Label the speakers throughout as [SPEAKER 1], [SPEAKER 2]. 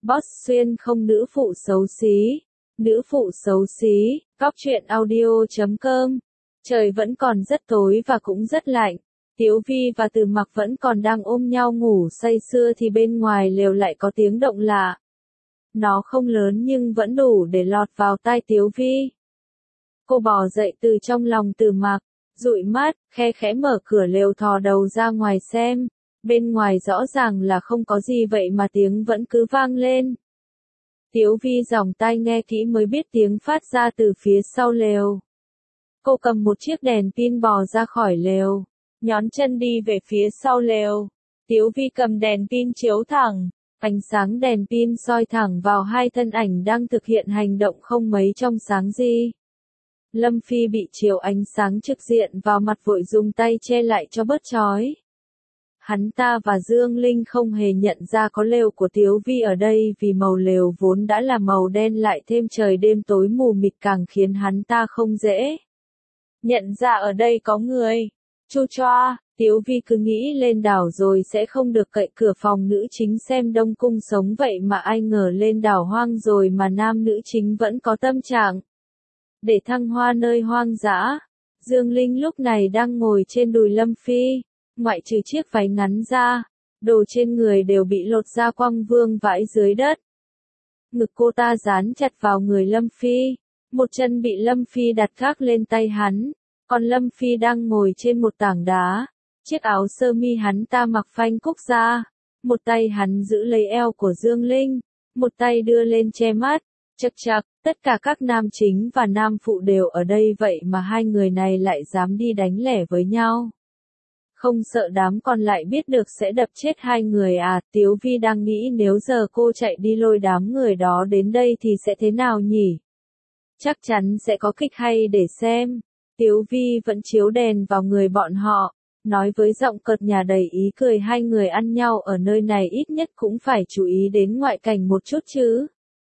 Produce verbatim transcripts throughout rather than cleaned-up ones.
[SPEAKER 1] Boss xuyên không nữ phụ xấu xí. Nữ phụ xấu xí, Cóc truyện audio chấm com. Trời vẫn còn rất tối và cũng rất lạnh. Tiếu Vi và Từ Mặc vẫn còn đang ôm nhau ngủ say sưa thì bên ngoài lều lại có tiếng động lạ. Nó không lớn nhưng vẫn đủ để lọt vào tai Tiếu Vi. Cô bò dậy từ trong lòng Từ Mặc, dụi mắt, khe khẽ mở cửa lều thò đầu ra ngoài xem. Bên ngoài rõ ràng là không có gì vậy mà tiếng vẫn cứ vang lên. Tiếu Vi giòng tai nghe kỹ mới biết tiếng phát ra từ phía sau lều. Cô cầm một chiếc đèn pin bò ra khỏi lều, nhón chân đi về phía sau lều. Tiếu Vi cầm đèn pin chiếu thẳng, ánh sáng đèn pin soi thẳng vào hai thân ảnh đang thực hiện hành động không mấy trong sáng gì. Lâm Phi bị chiếu ánh sáng trực diện vào mặt vội dùng tay che lại cho bớt chói. Hắn ta và Dương Linh không hề nhận ra có lều của Tiếu Vi ở đây vì màu lều vốn đã là màu đen lại thêm trời đêm tối mù mịt càng khiến hắn ta không dễ nhận ra ở đây có người. Chu choa, Tiếu Vi cứ nghĩ lên đảo rồi sẽ không được cậy cửa phòng nữ chính xem Đông Cung sống vậy mà ai ngờ lên đảo hoang rồi mà nam nữ chính vẫn có tâm trạng để thăng hoa nơi hoang dã. Dương Linh lúc này đang ngồi trên đùi Lâm Phi, ngoại trừ chiếc váy ngắn ra, đồ trên người đều bị lột ra quăng vương vãi dưới đất. Ngực cô ta dán chặt vào người Lâm Phi, một chân bị Lâm Phi đặt gác lên tay hắn, còn Lâm Phi đang ngồi trên một tảng đá, chiếc áo sơ mi hắn ta mặc phanh cúc ra, một tay hắn giữ lấy eo của Dương Linh, một tay đưa lên che mắt. Chậc chậc, tất cả các nam chính và nam phụ đều ở đây vậy mà hai người này lại dám đi đánh lẻ với nhau. Không sợ đám còn lại biết được sẽ đập chết hai người à? Tiếu Vi đang nghĩ nếu giờ cô chạy đi lôi đám người đó đến đây thì sẽ thế nào nhỉ? Chắc chắn sẽ có kịch hay để xem. Tiếu Vi vẫn chiếu đèn vào người bọn họ, nói với giọng cợt nhả đầy ý cười hai người ăn nhau ở nơi này ít nhất cũng phải chú ý đến ngoại cảnh một chút chứ.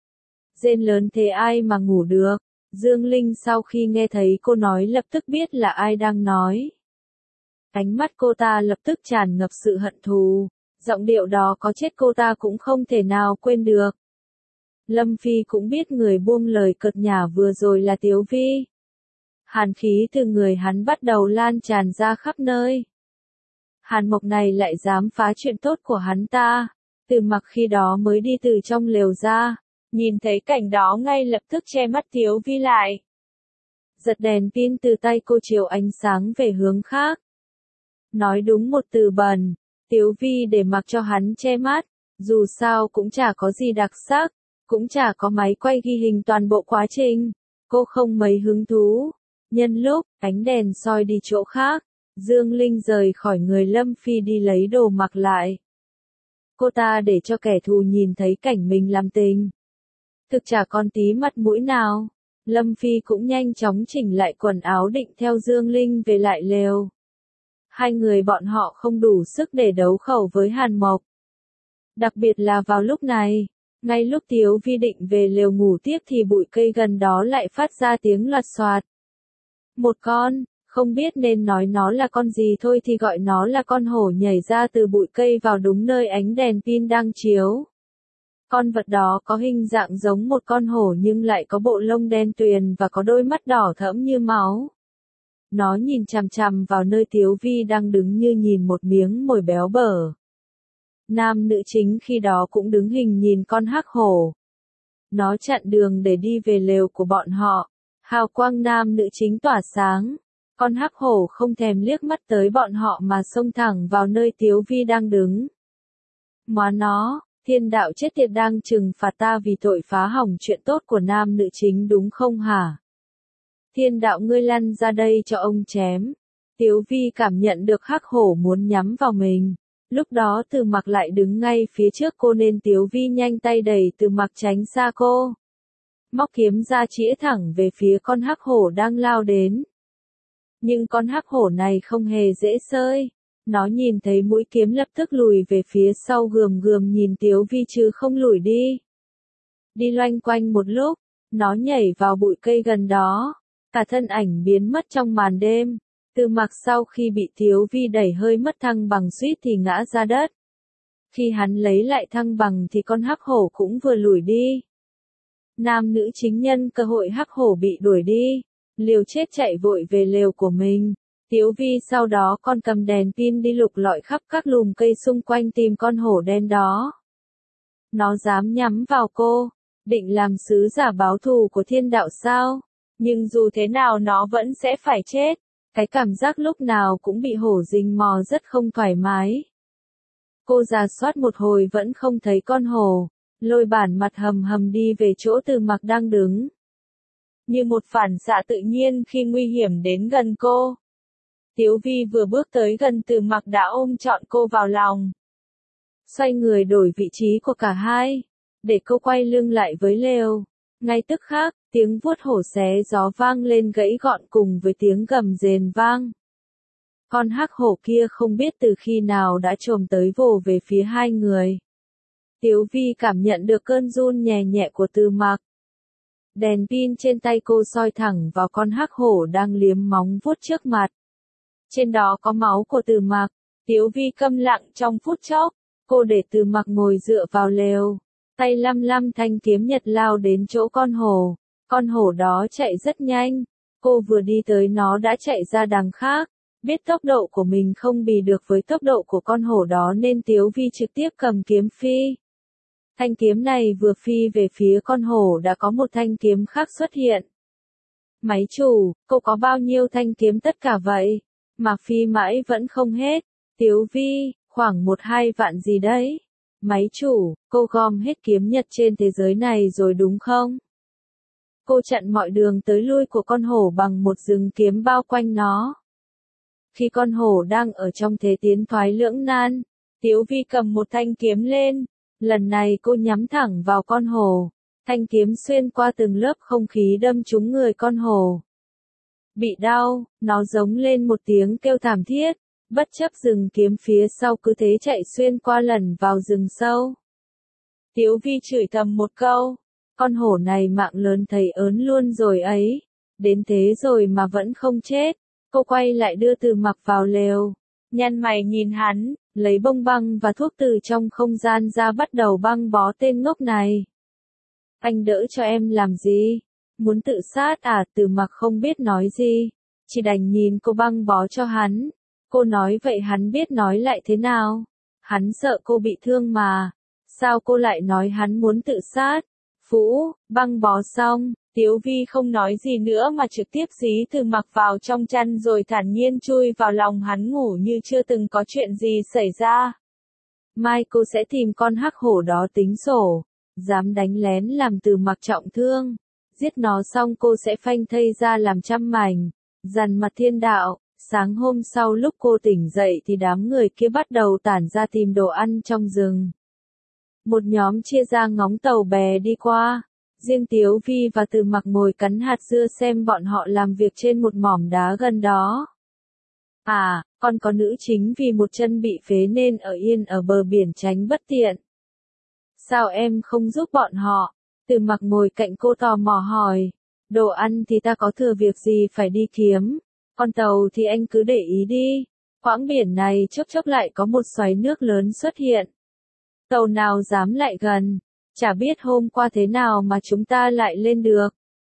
[SPEAKER 1] Rên lớn thế ai mà ngủ được? Dương Linh sau khi nghe thấy cô nói lập tức biết là ai đang nói. Ánh mắt cô ta lập tức tràn ngập sự hận thù, giọng điệu đó có chết cô ta cũng không thể nào quên được. Lâm Phi cũng biết người buông lời cợt nhả vừa rồi là Tiếu Vi. Hàn khí từ người hắn bắt đầu lan tràn ra khắp nơi. Hàn Mộc này lại dám phá chuyện tốt của hắn ta. Từ Mặc khi đó mới đi từ trong lều ra, nhìn thấy cảnh đó ngay lập tức che mắt Tiếu Vi lại. Giật đèn pin từ tay cô chiếu ánh sáng về hướng khác. Nói đúng một từ bẩn, Tiếu Vi để mặc cho hắn che mắt, dù sao cũng chả có gì đặc sắc, cũng chả có máy quay ghi hình toàn bộ quá trình, cô không mấy hứng thú. Nhân lúc, ánh đèn soi đi chỗ khác, Dương Linh rời khỏi người Lâm Phi đi lấy đồ mặc lại. Cô ta để cho kẻ thù nhìn thấy cảnh mình làm tình. Thực chả còn tí mặt mũi nào. Lâm Phi cũng nhanh chóng chỉnh lại quần áo định theo Dương Linh về lại lều. Hai người bọn họ không đủ sức để đấu khẩu với Hàn Mộc. Đặc biệt là vào lúc này, ngay lúc Tiếu Vi định về lều ngủ tiếp thì bụi cây gần đó lại phát ra tiếng loạt xoạt. Một con, không biết nên nói nó là con gì thôi thì gọi nó là con hổ nhảy ra từ bụi cây vào đúng nơi ánh đèn pin đang chiếu. Con vật đó có hình dạng giống một con hổ nhưng lại có bộ lông đen tuyền và có đôi mắt đỏ thẫm như máu. Nó nhìn chằm chằm vào nơi Tiếu Vi đang đứng như nhìn một miếng mồi béo bở. Nam nữ chính khi đó cũng đứng hình nhìn con hắc hổ. Nó chặn đường để đi về lều của bọn họ. Hào quang nam nữ chính tỏa sáng. Con hắc hổ không thèm liếc mắt tới bọn họ mà xông thẳng vào nơi Tiếu Vi đang đứng. Móa nó, thiên đạo chết tiệt đang trừng phạt ta vì tội phá hỏng chuyện tốt của nam nữ chính đúng không hả? Thiên đạo ngươi lăn ra đây cho ông chém. Tiếu Vi cảm nhận được hắc hổ muốn nhắm vào mình. Lúc đó Từ Mặc lại đứng ngay phía trước cô nên Tiếu Vi nhanh tay đẩy Từ Mặc tránh xa cô. Móc kiếm ra chĩa thẳng về phía con hắc hổ đang lao đến. Nhưng con hắc hổ này không hề dễ sơi. Nó nhìn thấy mũi kiếm lập tức lùi về phía sau gườm gườm nhìn Tiếu Vi chứ không lùi đi. Đi loanh quanh một lúc, nó nhảy vào bụi cây gần đó. Cả thân ảnh biến mất trong màn đêm. Từ Mặc sau khi bị Tiếu Vi đẩy hơi mất thăng bằng suýt thì ngã ra đất. Khi hắn lấy lại thăng bằng thì con hắc hổ cũng vừa lủi đi. Nam nữ chính nhân cơ hội hắc hổ bị đuổi đi, liều chết chạy vội về lều của mình. Tiếu Vi sau đó còn cầm đèn pin đi lục lọi khắp các lùm cây xung quanh tìm con hổ đen đó. Nó dám nhắm vào cô, định làm sứ giả báo thù của thiên đạo sao? Nhưng dù thế nào nó vẫn sẽ phải chết. Cái cảm giác lúc nào cũng bị hổ rình mò rất không thoải mái. Cô rà soát một hồi vẫn không thấy con hổ, lôi bản mặt hầm hầm đi về chỗ Từ Mặc đang đứng. Như một phản xạ tự nhiên khi nguy hiểm đến gần cô. Tiếu Vi vừa bước tới gần Từ Mặc đã ôm trọn cô vào lòng. Xoay người đổi vị trí của cả hai, để cô quay lưng lại với lều. Ngay tức khắc, tiếng vuốt hổ xé gió vang lên gãy gọn cùng với tiếng gầm rền vang. Con hắc hổ kia không biết từ khi nào đã chồm tới vồ về phía hai người. Tiếu Vi cảm nhận được cơn run nhẹ nhẹ của Từ Mặc. Đèn pin trên tay cô soi thẳng vào con hắc hổ đang liếm móng vuốt trước mặt. Trên đó có máu của Từ Mặc. Tiếu Vi câm lặng trong phút chốc. Cô để Từ Mặc ngồi dựa vào lều. Tay lăm lăm thanh kiếm nhật lao đến chỗ con hổ. Con hổ đó chạy rất nhanh. Cô vừa đi tới nó đã chạy ra đằng khác. Biết tốc độ của mình không bì được với tốc độ của con hổ đó nên Tiếu Vi trực tiếp cầm kiếm phi. Thanh kiếm này vừa phi về phía con hổ đã có một thanh kiếm khác xuất hiện. Máy chủ, cô có bao nhiêu thanh kiếm tất cả vậy? Mà phi mãi vẫn không hết. Tiếu Vi, khoảng một hai vạn gì đấy. Máy chủ, cô gom hết kiếm nhật trên thế giới này rồi đúng không? Cô chặn mọi đường tới lui của con hổ bằng một rừng kiếm bao quanh nó. Khi con hổ đang ở trong thế tiến thoái lưỡng nan, Tiếu Vi cầm một thanh kiếm lên. Lần này cô nhắm thẳng vào con hổ. Thanh kiếm xuyên qua từng lớp không khí đâm trúng người con hổ. Bị đau, nó giống lên một tiếng kêu thảm thiết. Bất chấp rừng kiếm phía sau cứ thế chạy xuyên qua lẩn vào rừng sâu. Tiếu Vi chửi thầm một câu. Con hổ này mạng lớn thấy ớn luôn rồi ấy. Đến thế rồi mà vẫn không chết. Cô quay lại đưa Từ Mặc vào lều. Nhăn mày nhìn hắn, lấy bông băng và thuốc từ trong không gian ra bắt đầu băng bó tên ngốc này. Anh đỡ cho em làm gì? Muốn tự sát à? Từ Mặc không biết nói gì. Chỉ đành nhìn cô băng bó cho hắn. Cô nói vậy hắn biết nói lại thế nào? Hắn sợ cô bị thương mà. Sao cô lại nói hắn muốn tự sát? Phũ, băng bó xong, Tiếu Vi không nói gì nữa mà trực tiếp dí Từ Mặc vào trong chăn rồi thản nhiên chui vào lòng hắn ngủ như chưa từng có chuyện gì xảy ra. Mai cô sẽ tìm con hắc hổ đó tính sổ. Dám đánh lén làm Từ Mặc trọng thương. Giết nó xong cô sẽ phanh thây ra làm trăm mảnh. Dằn mặt thiên đạo. Sáng hôm sau lúc cô tỉnh dậy thì đám người kia bắt đầu tản ra tìm đồ ăn trong rừng. Một nhóm chia ra ngóng tàu bè đi qua. Riêng Tiếu Vi và Từ Mặc ngồi cắn hạt dưa xem bọn họ làm việc trên một mỏm đá gần đó. À, còn có nữ chính vì một chân bị phế nên ở yên ở bờ biển tránh bất tiện. Sao em không giúp bọn họ? Từ Mặc ngồi cạnh cô tò mò hỏi. Đồ ăn thì ta có thừa việc gì phải đi kiếm. Con tàu thì anh cứ để ý đi. Quãng biển này chốc chốc lại có một xoáy nước lớn xuất hiện. Tàu nào dám lại gần. Chả biết hôm qua thế nào mà chúng ta lại lên được.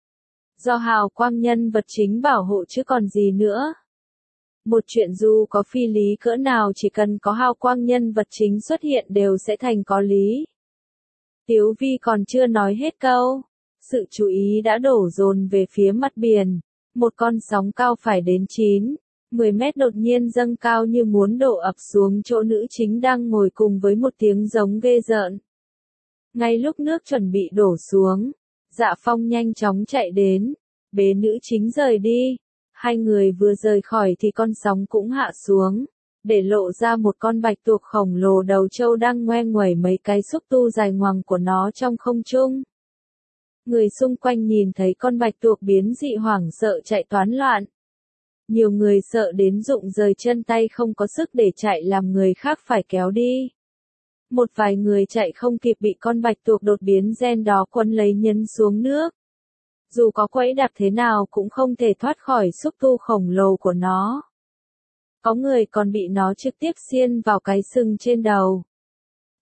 [SPEAKER 1] Do hào quang nhân vật chính bảo hộ chứ còn gì nữa. Một chuyện dù có phi lý cỡ nào chỉ cần có hào quang nhân vật chính xuất hiện đều sẽ thành có lý. Tiếu Vi còn chưa nói hết câu. Sự chú ý đã đổ dồn về phía mặt biển. Một con sóng cao phải đến chín, mười mét đột nhiên dâng cao như muốn đổ ập xuống chỗ nữ chính đang ngồi cùng với một tiếng giống ghê rợn. Ngay lúc nước chuẩn bị đổ xuống, Dạ Phong nhanh chóng chạy đến, bế nữ chính rời đi. Hai người vừa rời khỏi thì con sóng cũng hạ xuống, để lộ ra một con bạch tuộc khổng lồ đầu trâu đang ngoe nguẩy mấy cái xúc tu dài ngoằng của nó trong không trung. Người xung quanh nhìn thấy con bạch tuộc biến dị hoảng sợ chạy toán loạn. Nhiều người sợ đến rụng rời chân tay không có sức để chạy làm người khác phải kéo đi. Một vài người chạy không kịp bị con bạch tuộc đột biến gen đó quấn lấy nhấn xuống nước. Dù có quẫy đạp thế nào cũng không thể thoát khỏi xúc tu khổng lồ của nó. Có người còn bị nó trực tiếp xiên vào cái sừng trên đầu.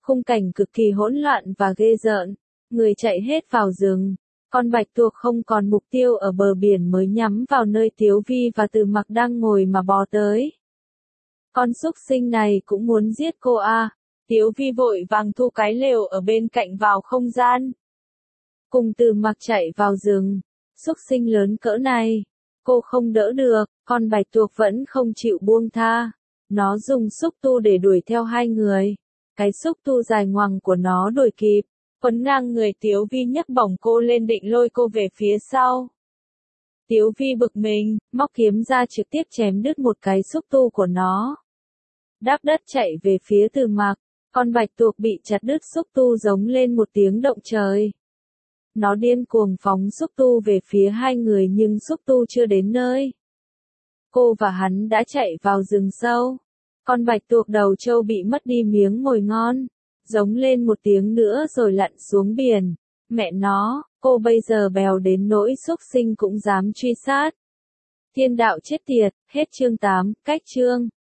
[SPEAKER 1] Khung cảnh cực kỳ hỗn loạn và ghê rợn, người chạy hết vào rừng. Con bạch tuộc không còn mục tiêu ở bờ biển mới nhắm vào nơi Tiếu Vi và Từ Mặc đang ngồi mà bò tới. Con súc sinh này cũng muốn giết cô à. Tiếu Vi vội vàng thu cái lều ở bên cạnh vào không gian. Cùng Từ Mặc chạy vào rừng. Súc sinh lớn cỡ này, cô không đỡ được, con bạch tuộc vẫn không chịu buông tha. Nó dùng xúc tu để đuổi theo hai người. Cái xúc tu dài ngoằng của nó đuổi kịp, quấn ngang người Tiếu Vi nhấc bổng cô lên định lôi cô về phía sau. Tiếu Vi bực mình, móc kiếm ra trực tiếp chém đứt một cái xúc tu của nó. Đáp đất chạy về phía Từ Mặc, con bạch tuộc bị chặt đứt xúc tu giống lên một tiếng động trời. Nó điên cuồng phóng xúc tu về phía hai người nhưng xúc tu chưa đến nơi. Cô và hắn đã chạy vào rừng sâu. Con bạch tuộc đầu trâu bị mất đi miếng mồi ngon, giống lên một tiếng nữa rồi lặn xuống biển. Mẹ nó, cô bây giờ bèo đến nỗi xúc sinh cũng dám truy sát. Thiên đạo chết tiệt, hết chương tám, cách chương.